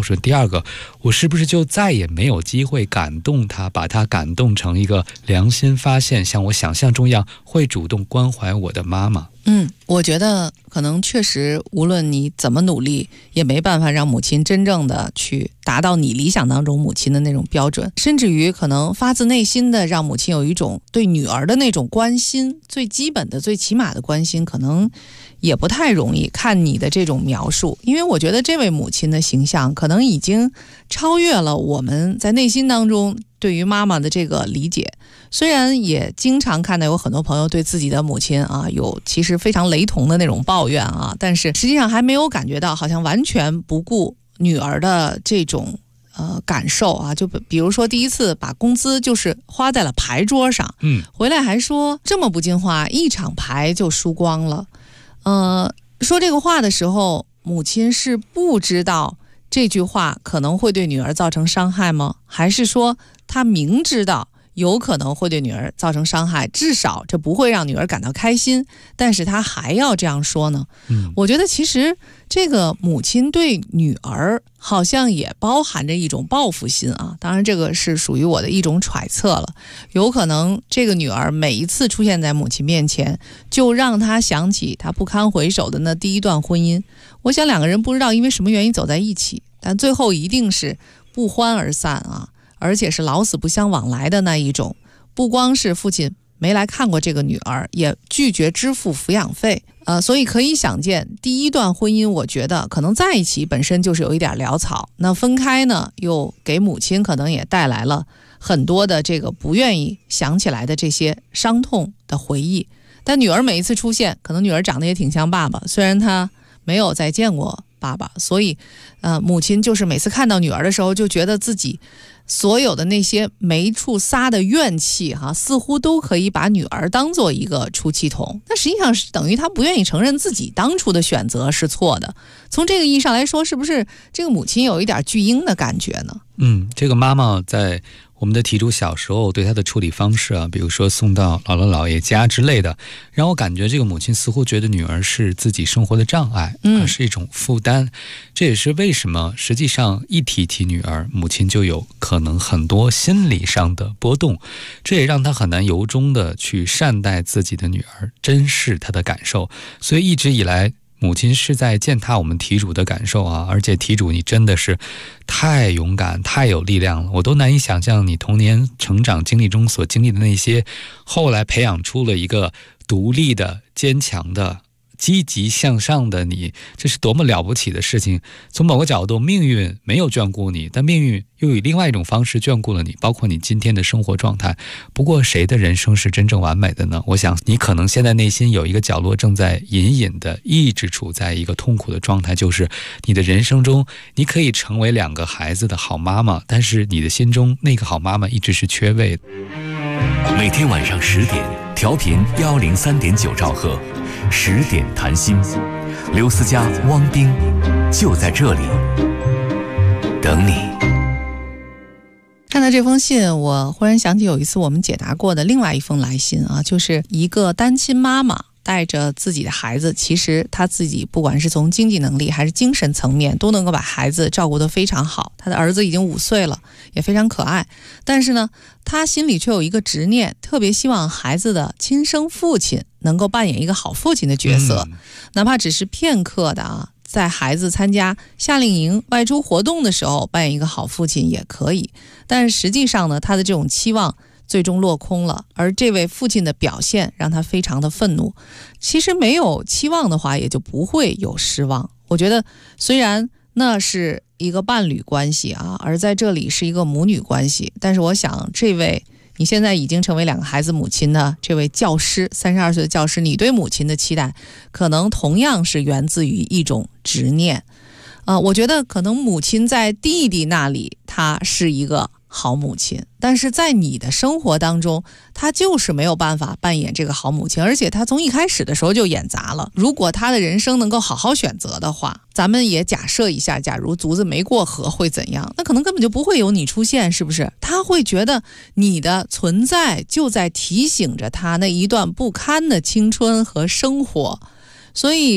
顺？第二个，我是不是就再也没有机会感动他，把他感动成一个良心发现，像我想象中一样会主动关怀我的妈妈？ 我觉得可能确实无论你怎么努力也没办法让母亲真正的去达到你理想当中母亲的那种标准，甚至于可能发自内心的让母亲有一种对女儿的那种关心，最基本的最起码的关心可能也不太容易。看你的这种描述，因为我觉得这位母亲的形象可能已经超越了我们在内心当中对于妈妈的这个理解。虽然也经常看到有很多朋友对自己的母亲有其实非常雷同的那种抱怨但是实际上还没有感觉到好像完全不顾女儿的这种感受就比如说第一次把工资就是花在了牌桌上，回来还说这么不经话，一场牌就输光了。说这个话的时候，母亲是不知道这句话可能会对女儿造成伤害吗？还是说她明知道有可能会对女儿造成伤害，至少这不会让女儿感到开心，但是她还要这样说呢？我觉得其实这个母亲对女儿好像也包含着一种报复心当然这个是属于我的一种揣测了。有可能这个女儿每一次出现在母亲面前，就让她想起她不堪回首的那第一段婚姻。我想两个人不知道因为什么原因走在一起，但最后一定是不欢而散而且是老死不相往来的那一种。不光是父亲没来看过这个女儿，也拒绝支付抚养费所以可以想见，第一段婚姻我觉得可能在一起本身就是有一点潦草，那分开呢又给母亲可能也带来了很多的这个不愿意想起来的这些伤痛的回忆。但女儿每一次出现，可能女儿长得也挺像爸爸，虽然她没有再见过爸爸，所以母亲就是每次看到女儿的时候就觉得自己所有的那些没处撒的怨气似乎都可以把女儿当做一个出气筒。那实际上是等于她不愿意承认自己当初的选择是错的。从这个意义上来说，是不是这个母亲有一点巨婴的感觉呢？ 这个妈妈在我们的题主小时候对她的处理方式比如说送到姥姥姥爷家之类的，让我感觉这个母亲似乎觉得女儿是自己生活的障碍，是一种负担。这也是为什么实际上一提起女儿，母亲就有可能很多心理上的波动，这也让她很难由衷的去善待自己的女儿，珍视她的感受。所以一直以来母亲是在践踏我们题主的感受而且题主你真的是太勇敢太有力量了，我都难以想象你童年成长经历中所经历的那些，后来培养出了一个独立的坚强的积极向上的你，这是多么了不起的事情。从某个角度，命运没有眷顾你，但命运又以另外一种方式眷顾了你，包括你今天的生活状态。不过谁的人生是真正完美的呢？我想你可能现在内心有一个角落正在隐隐的一直处在一个痛苦的状态，就是你的人生中你可以成为2个孩子的好妈妈，但是你的心中那个好妈妈一直是缺位的。 每天晚上10点，调频103.9兆赫，10点谈心，刘思佳、汪冰就在这里等你。 看到这封信，我忽然想起有一次我们解答过的另外一封来信就是一个单亲妈妈带着自己的孩子，其实她自己不管是从经济能力还是精神层面都能够把孩子照顾得非常好。她的儿子已经5岁了，也非常可爱，但是呢她心里却有一个执念，特别希望孩子的亲生父亲能够扮演一个好父亲的角色，哪怕只是片刻的在孩子参加夏令营外出活动的时候扮演一个好父亲也可以。但是实际上呢，他的这种期望最终落空了，而这位父亲的表现让他非常的愤怒。其实没有期望的话也就不会有失望。我觉得虽然那是一个伴侣关系而在这里是一个母女关系，但是我想这位你现在已经成为2个孩子母亲的这位教师，32岁的教师，你对母亲的期待可能同样是源自于一种执念。我觉得可能母亲在弟弟那里她是一个好母亲，但是在你的生活当中她就是没有办法扮演这个好母亲，而且她从一开始的时候就演砸了。如果她的人生能够好好选择的话，咱们也假设一下，假如竹子没过河会怎样，那可能根本就不会有你出现，是不是？她会觉得你的存在就在提醒着她那一段不堪的青春和生活。所以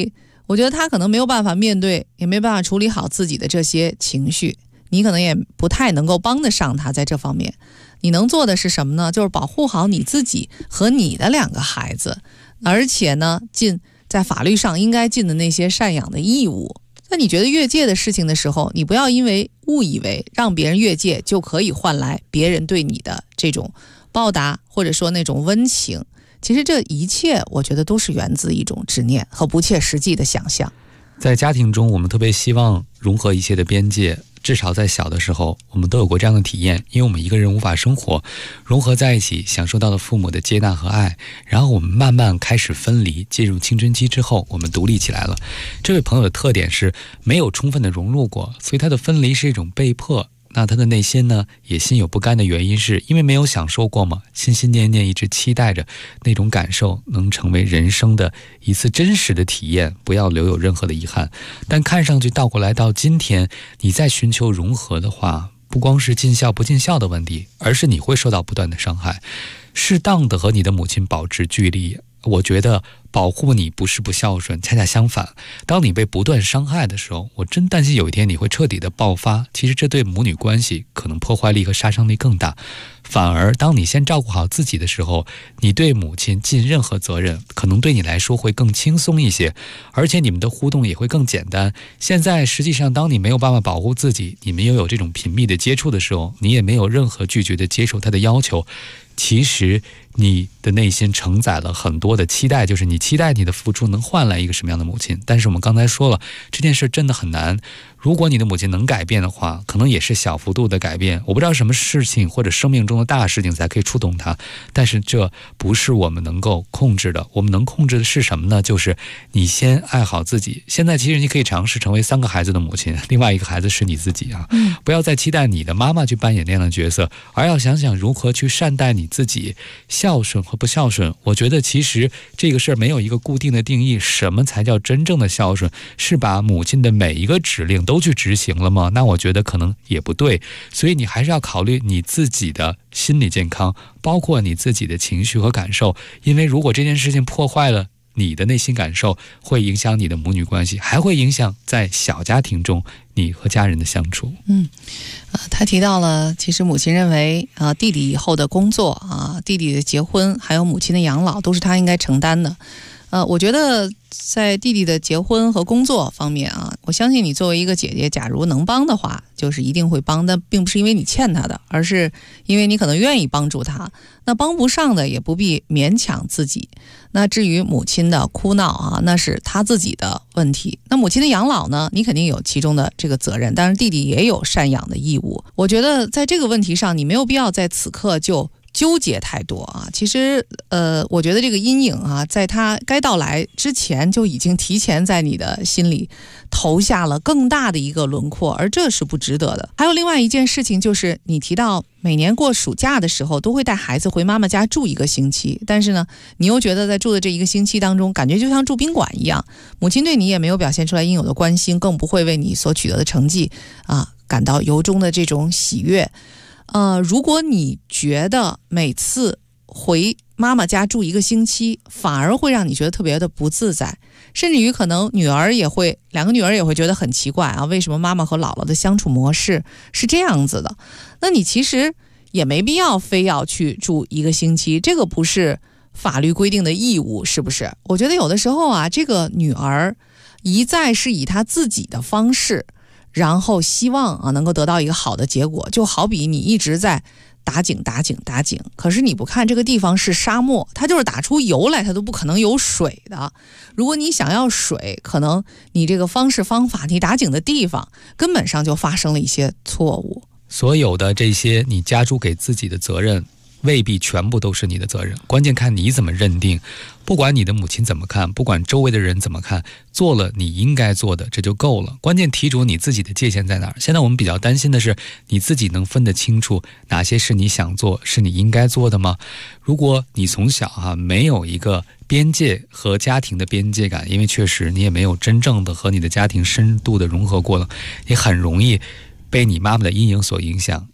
我觉得他可能没有办法面对，也没办法处理好自己的这些情绪，你可能也不太能够帮得上他在这方面。你能做的是什么呢？就是保护好你自己和你的2个孩子，而且呢，尽在法律上应该尽的那些赡养的义务。那你觉得越界的事情的时候，你不要因为误以为让别人越界就可以换来别人对你的这种报答，或者说那种温情。其实这一切我觉得都是源自一种执念和不切实际的想象。 在家庭中，我们特别希望融合一切的边界，至少在小的时候我们都有过这样的体验，因为我们一个人无法生活，融合在一起，享受到了父母的接纳和爱，然后我们慢慢开始分离，进入青春期之后我们独立起来了。这位朋友的特点是没有充分的融入过，所以他的分离是一种被迫。那他的内心呢也心有不甘的原因是因为没有享受过嘛，心心念念一直期待着那种感受能成为人生的一次真实的体验，不要留有任何的遗憾。但看上去倒过来到今天，你在寻求融合的话，不光是尽孝不尽孝的问题，而是你会受到不断的伤害。适当的和你的母亲保持距离，我觉得保护你不是不孝顺，恰恰相反，当你被不断伤害的时候，我真担心有一天你会彻底的爆发，其实这对母女关系可能破坏力和杀伤力更大。反而当你先照顾好自己的时候，你对母亲尽任何责任可能对你来说会更轻松一些，而且你们的互动也会更简单。现在实际上当你没有办法保护自己，你们又有这种频密的接触的时候，你也没有任何拒绝的接受他的要求，其实你的内心承载了很多的期待，就是你期待你的付出能换来一个什么样的母亲。但是我们刚才说了，这件事真的很难，如果你的母亲能改变的话，可能也是小幅度的改变，我不知道什么事情或者生命中的大事情才可以触动它，但是这不是我们能够控制的。我们能控制的是什么呢？就是你先爱好自己。现在其实你可以尝试成为3个孩子的母亲，另外一个孩子是你自己啊，不要再期待你的妈妈去扮演那样的角色，而要想想如何去善待你自己。孝顺和不孝顺，我觉得其实这个事儿没有一个固定的定义，什么才叫真正的孝顺？是把母亲的每一个指令都去执行了吗？那我觉得可能也不对。所以你还是要考虑你自己的心理健康，包括你自己的情绪和感受，因为如果这件事情破坏了你的内心感受，会影响你的母女关系，还会影响在小家庭中你和家人的相处。 他提到了，其实母亲认为弟弟以后的工作弟弟的结婚还有母亲的养老都是他应该承担的。我觉得在弟弟的结婚和工作方面我相信你作为一个姐姐，假如能帮的话就是一定会帮，但并不是因为你欠他的，而是因为你可能愿意帮助他。那帮不上的也不必勉强自己。那至于母亲的哭闹那是他自己的问题。那母亲的养老呢，你肯定有其中的这个责任，但是弟弟也有赡养的义务。我觉得在这个问题上，你没有必要在此刻就纠结太多其实我觉得这个阴影在他该到来之前就已经提前在你的心里投下了更大的一个轮廓，而这是不值得的。还有另外一件事情，就是你提到每年过暑假的时候都会带孩子回妈妈家住1个星期，但是呢你又觉得在住的这1个星期当中感觉就像住宾馆一样，母亲对你也没有表现出来应有的关心，更不会为你所取得的成绩感到由衷的这种喜悦。如果你觉得每次回妈妈家住1个星期反而会让你觉得特别的不自在，甚至于可能2个女儿也会觉得很奇怪为什么妈妈和姥姥的相处模式是这样子的，那你其实也没必要非要去住1个星期，这个不是法律规定的义务，是不是？我觉得有的时候这个女儿一再是以她自己的方式，然后希望能够得到一个好的结果，就好比你一直在打井，可是你不看这个地方是沙漠，它就是打出油来它都不可能有水的。如果你想要水，可能你这个方法，你打井的地方根本上就发生了一些错误。 所有的这些你加诸给自己的责任未必全部都是你的责任，关键看你怎么认定。不管你的母亲怎么看，不管周围的人怎么看，做了你应该做的，这就够了。关键提出你自己的界限在哪儿。现在我们比较担心的是，你自己能分得清楚哪些是你想做，是你应该做的吗？如果你从小没有一个边界和家庭的边界感，因为确实你也没有真正的和你的家庭深度的融合过了，你很容易被你妈妈的阴影所影响，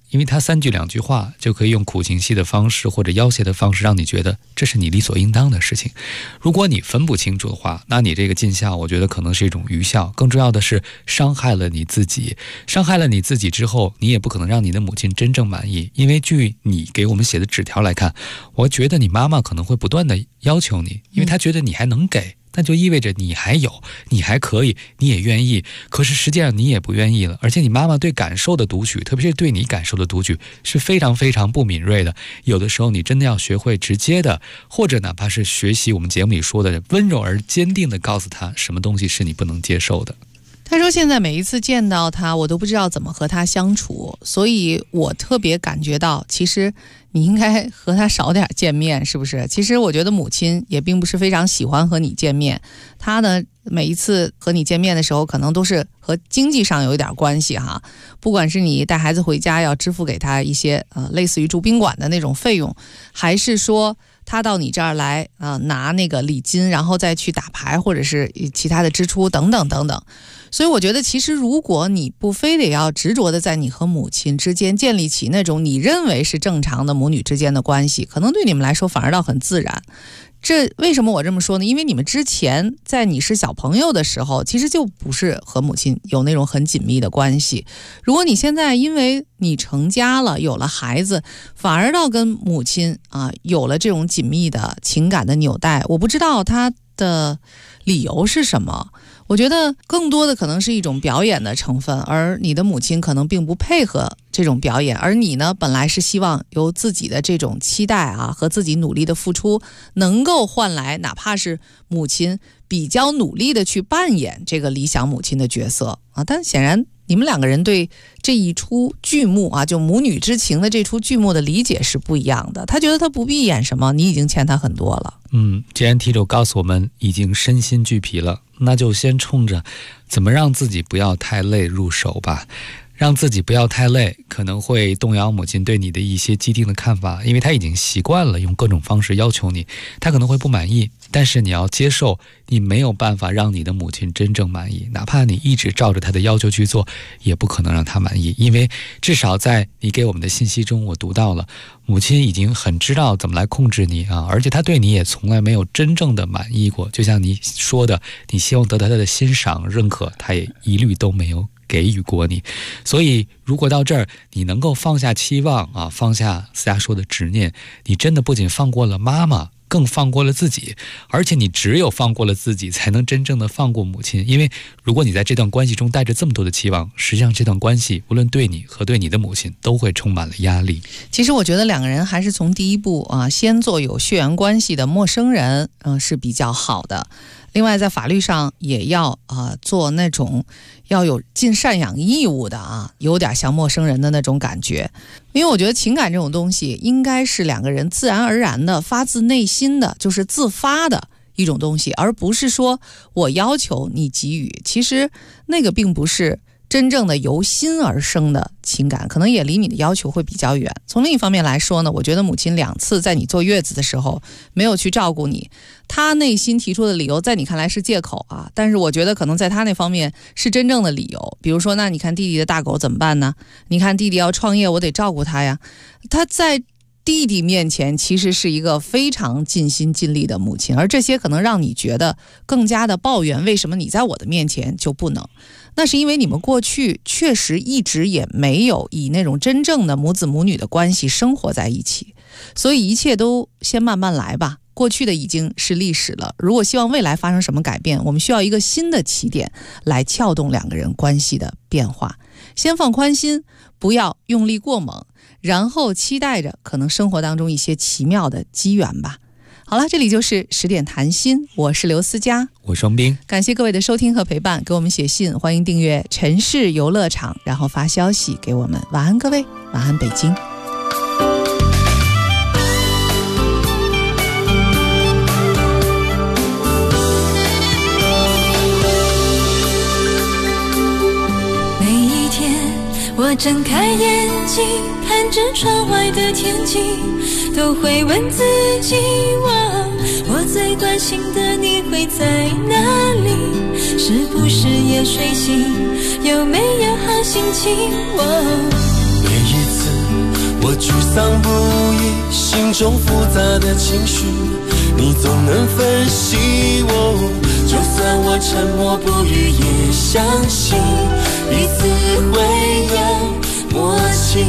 因为他3句2句话就可以用苦情戏的方式或者要挟的方式让你觉得这是你理所应当的事情。如果你分不清楚的话，那你这个尽孝我觉得可能是一种愚孝，更重要的是伤害了你自己。伤害了你自己之后，你也不可能让你的母亲真正满意，因为据你给我们写的纸条来看，我觉得你妈妈可能会不断的要求你，因为她觉得你还能给，那就意味着你还有，你还可以，你也愿意，可是实际上你也不愿意了。而且你妈妈对感受的读取，特别是对你感受的读取是非常非常不敏锐的。有的时候你真的要学会直接的，或者哪怕是学习我们节目里说的温柔而坚定的告诉他什么东西是你不能接受的。 他说现在每一次见到他，我都不知道怎么和他相处，所以我特别感觉到其实你应该和他少点见面，是不是？其实我觉得母亲也并不是非常喜欢和你见面，他呢每一次和你见面的时候可能都是和经济上有一点关系哈，不管是你带孩子回家要支付给他一些类似于住宾馆的那种费用，还是说他到你这儿来拿那个礼金，然后再去打牌或者是其他的支出等等等等。所以我觉得其实如果你不非得要执着的在你和母亲之间建立起那种你认为是正常的母女之间的关系，可能对你们来说反而倒很自然。这为什么我这么说呢？因为你们之前在你是小朋友的时候，其实就不是和母亲有那种很紧密的关系。如果你现在因为你成家了，有了孩子，反而倒跟母亲有了这种紧密的情感的纽带，我不知道他的理由是什么。我觉得更多的可能是一种表演的成分，而你的母亲可能并不配合这种表演，而你呢，本来是希望由自己的这种期待和自己努力的付出，能够换来哪怕是母亲比较努力的去扮演这个理想母亲的角色但显然你们两个人对这一出剧目就母女之情的这出剧目的理解是不一样的。他觉得他不必演什么，你已经欠他很多了。 既然题主告诉我们已经身心俱疲了，那就先冲着怎么让自己不要太累入手吧。让自己不要太累，可能会动摇母亲对你的一些既定的看法，因为她已经习惯了用各种方式要求你，她可能会不满意，但是你要接受，你没有办法让你的母亲真正满意，哪怕你一直照着她的要求去做，也不可能让她满意。因为至少在你给我们的信息中，我读到了母亲已经很知道怎么来控制你而且她对你也从来没有真正的满意过。就像你说的，你希望得到她的欣赏认可，她也一律都没有给予过你。所以如果到这儿你能够放下期望放下思佳说的执念，你真的不仅放过了妈妈，更放过了自己，而且你只有放过了自己，才能真正的放过母亲。因为如果你在这段关系中带着这么多的期望，实际上这段关系无论对你和对你的母亲都会充满了压力。 其实我觉得两个人还是从第一步先做有血缘关系的陌生人是比较好的。另外在法律上也要做那种要有尽赡养义务的有点像陌生人的那种感觉。因为我觉得情感这种东西应该是两个人自然而然的发自内心的，就是自发的一种东西，而不是说我要求你给予。其实那个并不是真正的由心而生的情感，可能也离你的要求会比较远。从另一方面来说呢，我觉得母亲2次在你坐月子的时候没有去照顾你，她内心提出的理由在你看来是借口但是我觉得可能在她那方面是真正的理由。比如说，那你看弟弟的大狗怎么办呢？你看弟弟要创业，我得照顾他呀。他在弟弟面前其实是一个非常尽心尽力的母亲，而这些可能让你觉得更加的抱怨，为什么你在我的面前就不能？那是因为你们过去确实一直也没有以那种真正的母子母女的关系生活在一起，所以一切都先慢慢来吧。过去的已经是历史了，如果希望未来发生什么改变，我们需要一个新的起点来撬动两个人关系的变化。先放宽心，不要用力过猛，然后期待着可能生活当中一些奇妙的机缘吧。好了，这里就是10点谈心，我是刘思佳， 我是双冰， 感谢各位的收听和陪伴，给我们写信，欢迎订阅城市游乐场，然后发消息给我们。晚安各位，晚安北京。 每一天我睁开眼睛，看着窗外的天气，都会问自己，我最关心的你会在哪里？是不是也睡醒？有没有好心情？ 每一次沮丧不已，心中复杂的情绪，你总能分析我。就算我沉默不语，也相信彼此会有默契。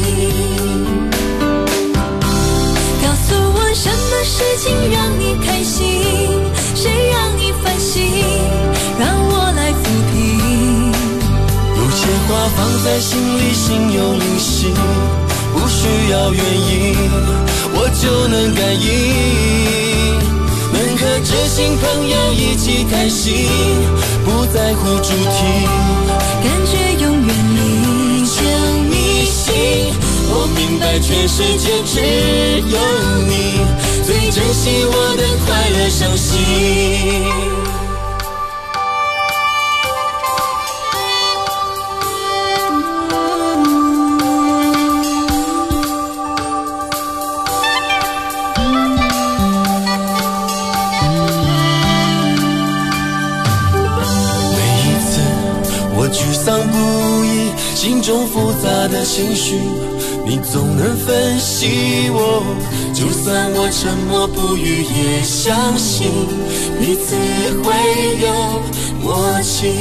告诉我什么事情让你开心，谁让你烦心，让我来抚平。 有些话放在心里，心有灵犀，不需要原因，我就能感应。能和知心朋友一起开心，不在乎主题， 感觉永远历久弥新。 我明白全世界只有你最珍惜我的快乐伤心。沮丧不已，心中复杂的情绪，你总能分析我。就算我沉默不语，也相信彼此会有默契。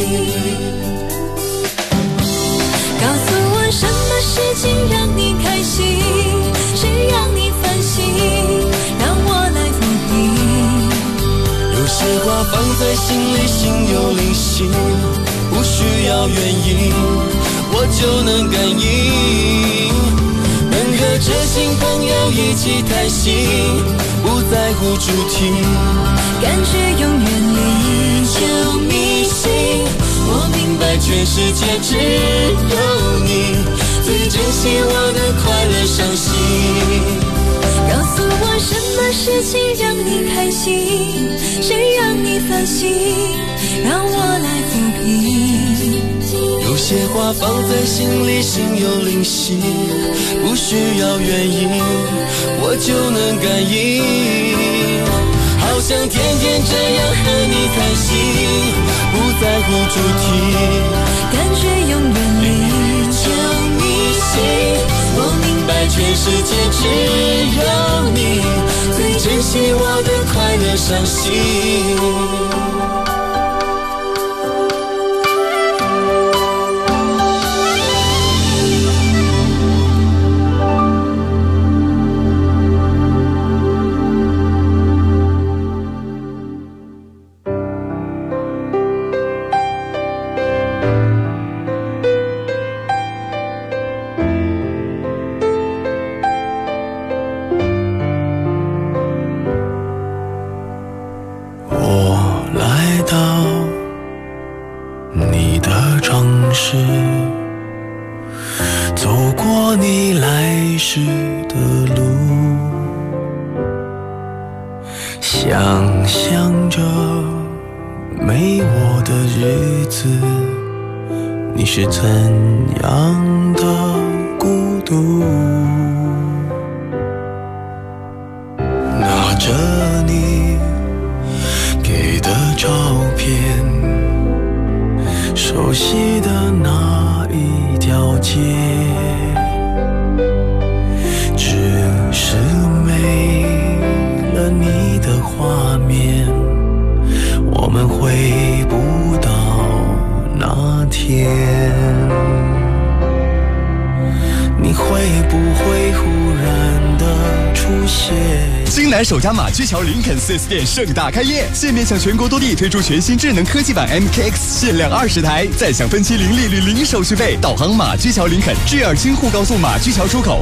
告诉我什么事情让你开心，谁让你烦心，让我来抚平。 有些话放在心里，心有灵犀，不需要原因，我就能感应。能和知心朋友一起开心，不在乎主题， 感觉永远历久弥新。我明白全世界只有你最珍惜我的快乐伤心。 告诉我什么事情让你开心，谁让你烦心，让我来抚平。 有些话放在心里，心有灵犀，不需要原因，我就能感应。好想天天这样和你开心，不在乎主题， 感觉永远历久弥新。我明白全世界只有你最珍惜我的快乐伤心。是怎样的孤独？拿着你给的照片，熟悉的那一条街，只是没了你的画面，我们回不到那天。你会不会忽然的出现？ 京南首家马驹桥林肯 4S 店盛大开业，现面向全国多地推出全新智能科技版 MKX， 限量20台，再享分期零利率、零手续费。导航马驹桥林肯，GR京沪高速马驹桥出口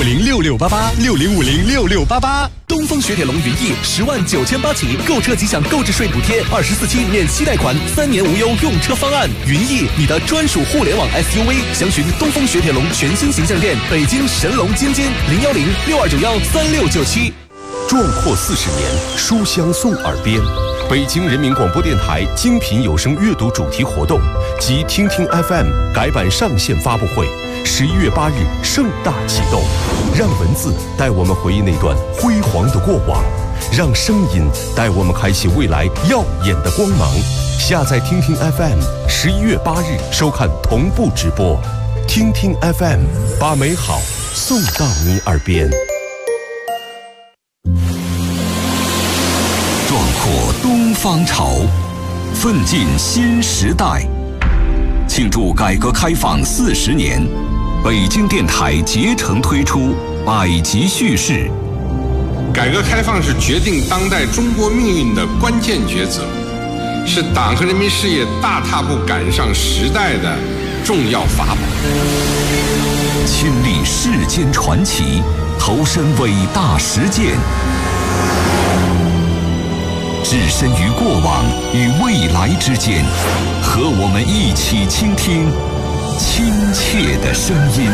，60506688，60506688。 东风雪铁龙云翼10.98万起，购车即享购置税补贴，24期免息贷款，3年无忧用车方案。云翼，你的专属互联网 SUV， 详询东风雪铁龙全新形象店，北京神龙津津，01062913697。 壮阔40年，书香送耳边。北京人民广播电台精品有声阅读主题活动及听听 FM 改版上线发布会，11月8日盛大启动。让文字带我们回忆那段辉煌的过往，让声音带我们开启未来耀眼的光芒。下载听听 FM，11月8日收看同步直播。听听 FM， 把美好送到你耳边。 壮阔东方潮，奋进新时代。庆祝改革开放40年，北京电台竭诚推出百集叙事。 改革开放是决定当代中国命运的关键抉择，是党和人民事业大踏步赶上时代的重要法宝。 亲历世间传奇，投身伟大实践，置身于过往与未来之间，和我们一起倾听亲切的声音。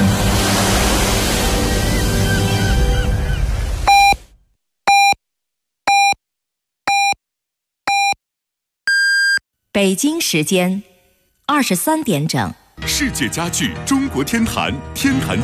北京时间23点整。 世界家具中国天坛，天坛